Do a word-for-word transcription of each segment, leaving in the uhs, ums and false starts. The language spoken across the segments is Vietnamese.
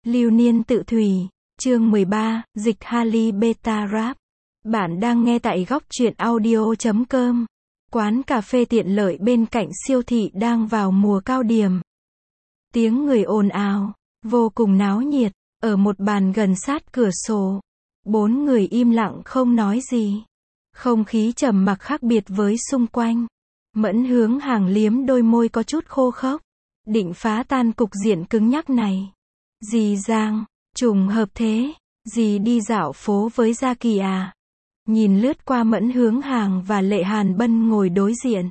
Lưu niên tự thủy, chương mười ba, dịch Harry Beta Rap. Bạn đang nghe tại góc truyện audio chấm com. Quán cà phê tiện lợi bên cạnh siêu thị đang vào mùa cao điểm. Tiếng người ồn ào, vô cùng náo nhiệt, ở một bàn gần sát cửa sổ. Bốn người im lặng không nói gì. Không khí trầm mặc khác biệt với xung quanh. Mẫn Hướng Hàng liếm đôi môi có chút khô khốc, định phá tan cục diện cứng nhắc này. Dì Giang, trùng hợp thế, dì đi dạo phố với Gia Kỳ à? Nhìn lướt qua Mẫn Hướng Hàng và Lệ Hàn Bân ngồi đối diện.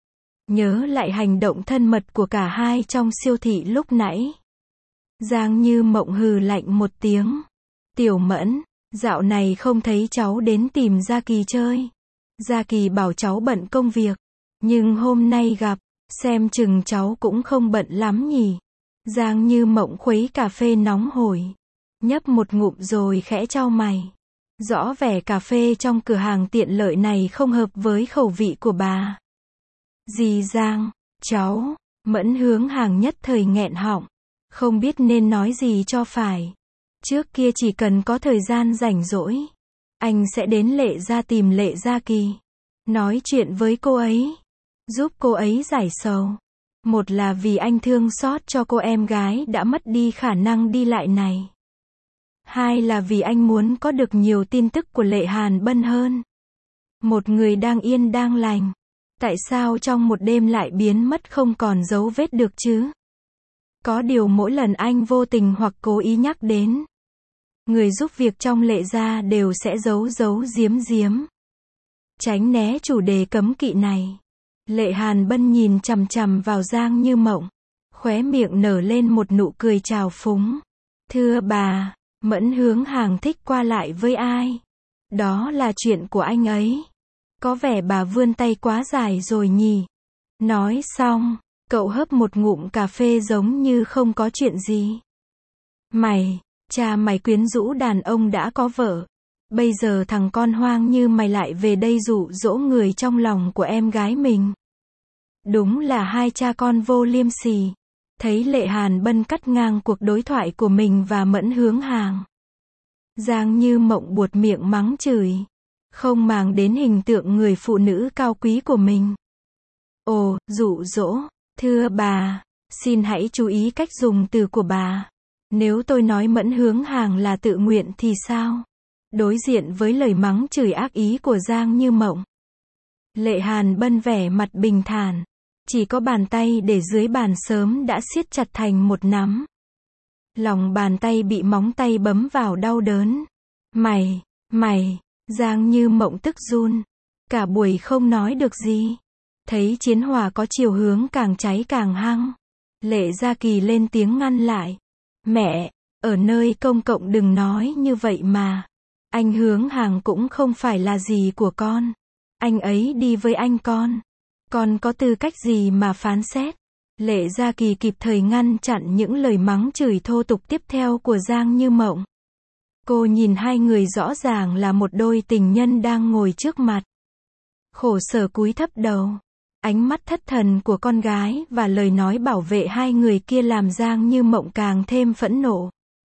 Nhớ lại hành động thân mật của cả hai trong siêu thị lúc nãy. Giang Như Mộng hừ lạnh một tiếng. Tiểu Mẫn, dạo này không thấy cháu đến tìm Gia Kỳ chơi. Gia Kỳ bảo cháu bận công việc, nhưng hôm nay gặp, xem chừng cháu cũng không bận lắm nhỉ. Giang Như Mộng khuấy cà phê nóng hổi, nhấp một ngụm rồi khẽ chau mày. Rõ vẻ cà phê trong cửa hàng tiện lợi này không hợp với khẩu vị của bà. Dì Giang, cháu, Mẫn Hướng Hàng nhất thời nghẹn họng, không biết nên nói gì cho phải. Trước kia chỉ cần có thời gian rảnh rỗi, anh sẽ đến Lệ Gia tìm Lệ Gia Kỳ, nói chuyện với cô ấy, giúp cô ấy giải sầu. Một là vì anh thương xót cho cô em gái đã mất đi khả năng đi lại này. Hai là vì anh muốn có được nhiều tin tức của Lệ Hàn Bân hơn. Một người đang yên đang lành, tại sao trong một đêm lại biến mất không còn dấu vết được chứ? Có điều mỗi lần anh vô tình hoặc cố ý nhắc đến, người giúp việc trong Lệ Gia đều sẽ giấu giấu giếm giếm, tránh né chủ đề cấm kỵ này. Lệ Hàn Bân nhìn chằm chằm vào Giang Như Mộng, khóe miệng nở lên một nụ cười trào phúng. Thưa bà, Mẫn Hướng Hàng thích qua lại với ai? Đó là chuyện của anh ấy. Có vẻ bà vươn tay quá dài rồi nhỉ? Nói xong, cậu hớp một ngụm cà phê giống như không có chuyện gì. Mày, cha mày quyến rũ đàn ông đã có vợ. Bây giờ thằng con hoang như mày lại về đây dụ dỗ người trong lòng của em gái mình. Đúng là hai cha con vô liêm sỉ. Thấy Lệ Hàn Bân cắt ngang cuộc đối thoại của mình và Mẫn Hướng Hàng, Giang Như Mộng buột miệng mắng chửi, không màng đến hình tượng người phụ nữ cao quý của mình. Ồ, dụ dỗ, thưa bà, xin hãy chú ý cách dùng từ của bà. Nếu tôi nói Mẫn Hướng Hàng là tự nguyện thì sao? Đối diện với lời mắng chửi ác ý của Giang Như Mộng, Lệ Hàn Bân vẻ mặt bình thản, chỉ có bàn tay để dưới bàn sớm đã siết chặt thành một nắm. Lòng bàn tay bị móng tay bấm vào đau đớn. Mày, mày, Giang Như Mộng tức run, cả buổi không nói được gì. Thấy chiến hỏa có chiều hướng càng cháy càng hăng, Lệ Gia Kỳ lên tiếng ngăn lại. Mẹ, ở nơi công cộng đừng nói như vậy mà. Anh Hướng Hàng cũng không phải là gì của con. Anh ấy đi với anh con. Con có tư cách gì mà phán xét? Lệ Gia Kỳ kịp thời ngăn chặn những lời mắng chửi thô tục tiếp theo của Giang Như Mộng. Cô nhìn hai người rõ ràng là một đôi tình nhân đang ngồi trước mặt. Khổ sở cúi thấp đầu. Ánh mắt thất thần của con gái và lời nói bảo vệ hai người kia làm Giang Như Mộng càng thêm phẫn nộ.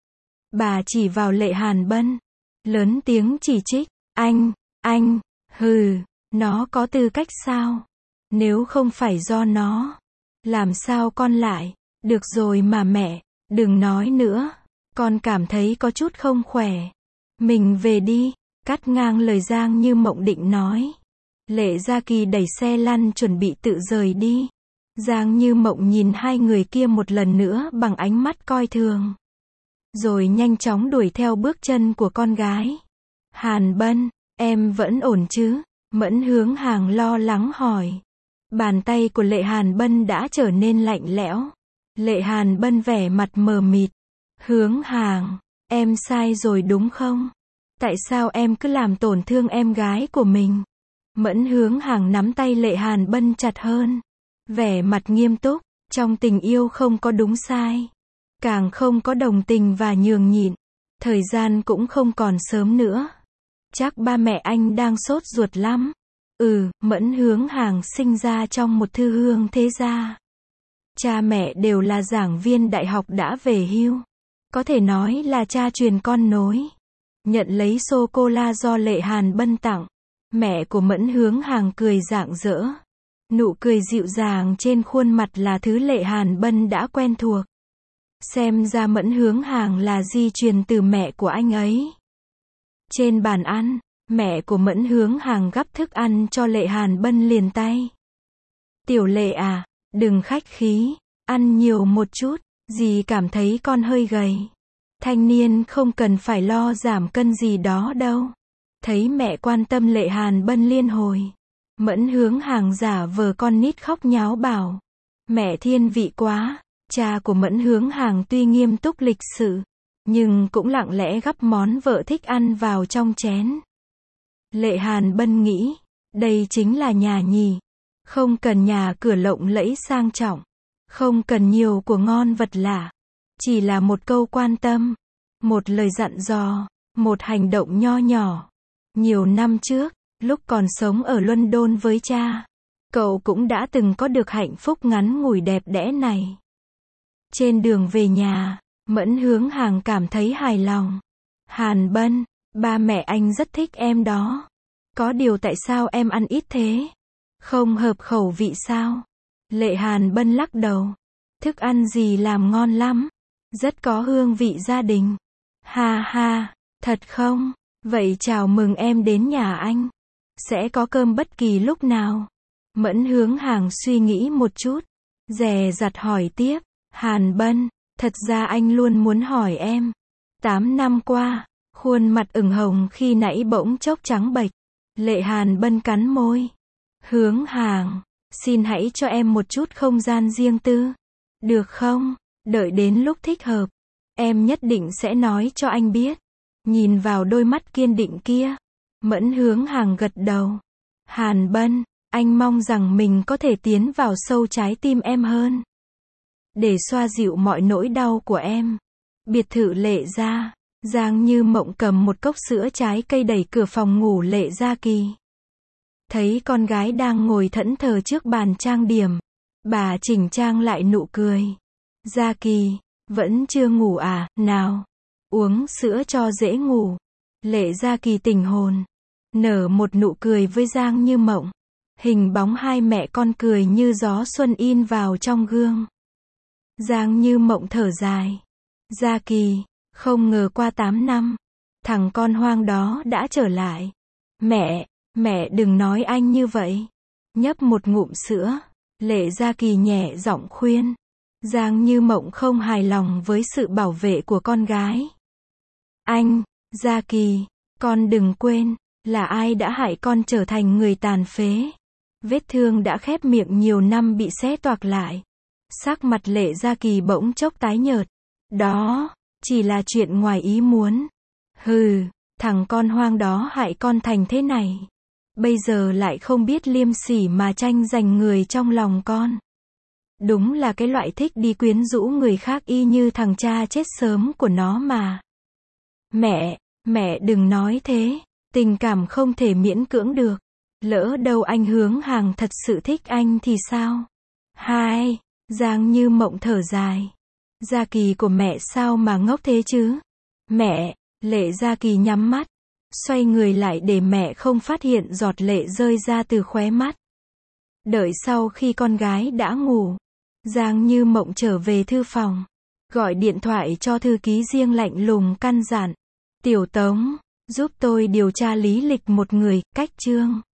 Bà chỉ vào Lệ Hàn Bân, lớn tiếng chỉ trích. Anh, anh, hừ, nó có tư cách sao? Nếu không phải do nó, làm sao con lại? Được rồi mà mẹ, đừng nói nữa. Con cảm thấy có chút không khỏe. Mình về đi, cắt ngang lời Giang Như Mộng định nói. Lệ Gia Kỳ đẩy xe lăn chuẩn bị tự rời đi. Giang Như Mộng nhìn hai người kia một lần nữa bằng ánh mắt coi thường, rồi nhanh chóng đuổi theo bước chân của con gái. Hàn Bân, em vẫn ổn chứ? Mẫn Hướng Hàng lo lắng hỏi. Bàn tay của Lệ Hàn Bân đã trở nên lạnh lẽo. Lệ Hàn Bân vẻ mặt mờ mịt. Hướng Hàng, em sai rồi đúng không? Tại sao em cứ làm tổn thương em gái của mình? Mẫn Hướng Hàng nắm tay Lệ Hàn Bân chặt hơn. Vẻ mặt nghiêm túc, trong tình yêu không có đúng sai. Càng không có đồng tình và nhường nhịn. Thời gian cũng không còn sớm nữa. Chắc ba mẹ anh đang sốt ruột lắm. Ừ, Mẫn Hướng Hàng sinh ra trong một thư hương thế gia. Cha mẹ đều là giảng viên đại học đã về hưu. có thể nói là cha truyền con nối. Nhận lấy sô-cô-la do Lệ Hàn Bân tặng, mẹ của Mẫn Hướng Hàng cười rạng rỡ. Nụ cười dịu dàng trên khuôn mặt là thứ Lệ Hàn Bân đã quen thuộc. Xem ra Mẫn Hướng Hàng là di truyền từ mẹ của anh ấy. Trên bàn ăn, mẹ của Mẫn Hướng Hàng gắp thức ăn cho Lệ Hàn Bân liền tay. Tiểu Lệ à, đừng khách khí, ăn nhiều một chút, dì cảm thấy con hơi gầy. Thanh niên không cần phải lo giảm cân gì đó đâu. Thấy mẹ quan tâm Lệ Hàn Bân liên hồi. Mẫn Hướng Hàng giả vờ con nít khóc nháo bảo. Mẹ thiên vị quá. Cha của Mẫn Hướng Hàng tuy nghiêm túc lịch sự, nhưng cũng lặng lẽ gắp món vợ thích ăn vào trong chén. Lệ Hàn Bân nghĩ, đây chính là nhà nhì. Không cần nhà cửa lộng lẫy sang trọng. Không cần nhiều của ngon vật lạ. Chỉ là một câu quan tâm. Một lời dặn dò. Một hành động nho nhỏ. Nhiều năm trước, lúc còn sống ở London với cha, cậu cũng đã từng có được hạnh phúc ngắn ngủi đẹp đẽ này. Trên đường về nhà, Mẫn Hướng Hàng cảm thấy hài lòng. Hàn Bân, ba mẹ anh rất thích em đó. Có điều tại sao em ăn ít thế? Không hợp khẩu vị sao? Lệ Hàn Bân lắc đầu. Thức ăn gì làm ngon lắm. Rất có hương vị gia đình. Ha ha, thật không? Vậy chào mừng em đến nhà anh. Sẽ có cơm bất kỳ lúc nào. Mẫn Hướng Hàng suy nghĩ một chút. Dè dặt hỏi tiếp. Hàn Bân, thật ra anh luôn muốn hỏi em. Tám năm qua, khuôn mặt ửng hồng khi nãy bỗng chốc trắng bệch. Lệ Hàn Bân cắn môi. Hướng Hàng, xin hãy cho em một chút không gian riêng tư. Được không? Đợi đến lúc thích hợp, em nhất định sẽ nói cho anh biết. Nhìn vào đôi mắt kiên định kia, Mẫn Hướng Hàng gật đầu. Hàn Bân, anh mong rằng mình có thể tiến vào sâu trái tim em hơn. Để xoa dịu mọi nỗi đau của em. Biệt thự Lệ Gia, Giang Như Mộng cầm một cốc sữa trái cây đẩy cửa phòng ngủ Lệ Gia Kỳ. Thấy con gái đang ngồi thẫn thờ trước bàn trang điểm, bà chỉnh trang lại nụ cười. Gia Kỳ, vẫn chưa ngủ à, nào, uống sữa cho dễ ngủ. Lệ Gia Kỳ tỉnh hồn, nở một nụ cười với Giang Như Mộng. Hình bóng hai mẹ con cười như gió xuân in vào trong gương. Giang Như Mộng thở dài. Gia Kỳ, không ngờ qua tám năm, thằng con hoang đó đã trở lại. Mẹ, mẹ đừng nói anh như vậy. Nhấp một ngụm sữa, Lệ Gia Kỳ nhẹ giọng khuyên. Giang Như Mộng không hài lòng với sự bảo vệ của con gái. Anh, Gia Kỳ, con đừng quên, là ai đã hại con trở thành người tàn phế. Vết thương đã khép miệng nhiều năm bị xé toạc lại. Sắc mặt Lệ Gia Kỳ bỗng chốc tái nhợt. Đó, chỉ là chuyện ngoài ý muốn. Hừ, thằng con hoang đó hại con thành thế này. Bây giờ lại không biết liêm sỉ mà tranh giành người trong lòng con. Đúng là cái loại thích đi quyến rũ người khác y như thằng cha chết sớm của nó mà. Mẹ, mẹ đừng nói thế. Tình cảm không thể miễn cưỡng được. Lỡ đâu anh Hướng Hàng thật sự thích anh thì sao? Hai, Giang Như Mộng thở dài. Gia Kỳ của mẹ sao mà ngốc thế chứ? Mẹ, Lệ Gia Kỳ nhắm mắt, xoay người lại để mẹ không phát hiện giọt lệ rơi ra từ khóe mắt. Đợi sau khi con gái đã ngủ, Giang Như Mộng trở về thư phòng, gọi điện thoại cho thư ký riêng lạnh lùng căn dặn. Tiểu Tống, giúp tôi điều tra lý lịch một người, Cách Trương.